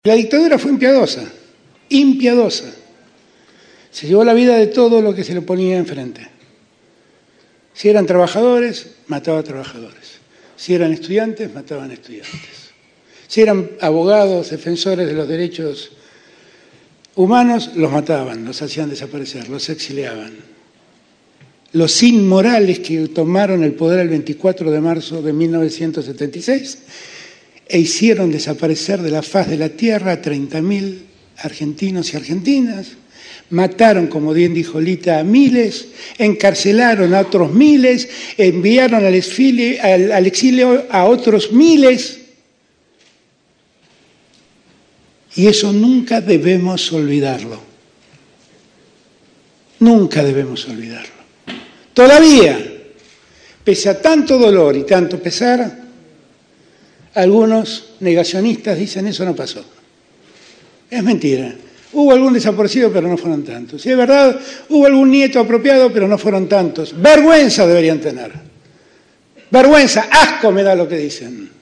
La dictadura fue impiadosa, impiadosa. Se llevó la vida de todo lo que se le ponía enfrente. Si eran trabajadores, mataba a trabajadores. Si eran estudiantes, mataban a estudiantes. Si eran abogados, defensores de los derechos humanos, los mataban, los hacían desaparecer, los exiliaban. Los inmorales que tomaron el poder el 24 de marzo de 1976 e hicieron desaparecer de la faz de la tierra a 30.000 argentinos y argentinas, mataron, como bien dijo Lita, a miles, encarcelaron a otros miles, enviaron al exilio a otros miles. Y eso nunca debemos olvidarlo. Nunca debemos olvidarlo. Todavía, pese a tanto dolor y tanto pesar, algunos negacionistas dicen eso no pasó. Es mentira. Hubo algún desaparecido, pero no fueron tantos. Si es verdad, hubo algún nieto apropiado, pero no fueron tantos. Vergüenza deberían tener. Vergüenza, asco me da lo que dicen.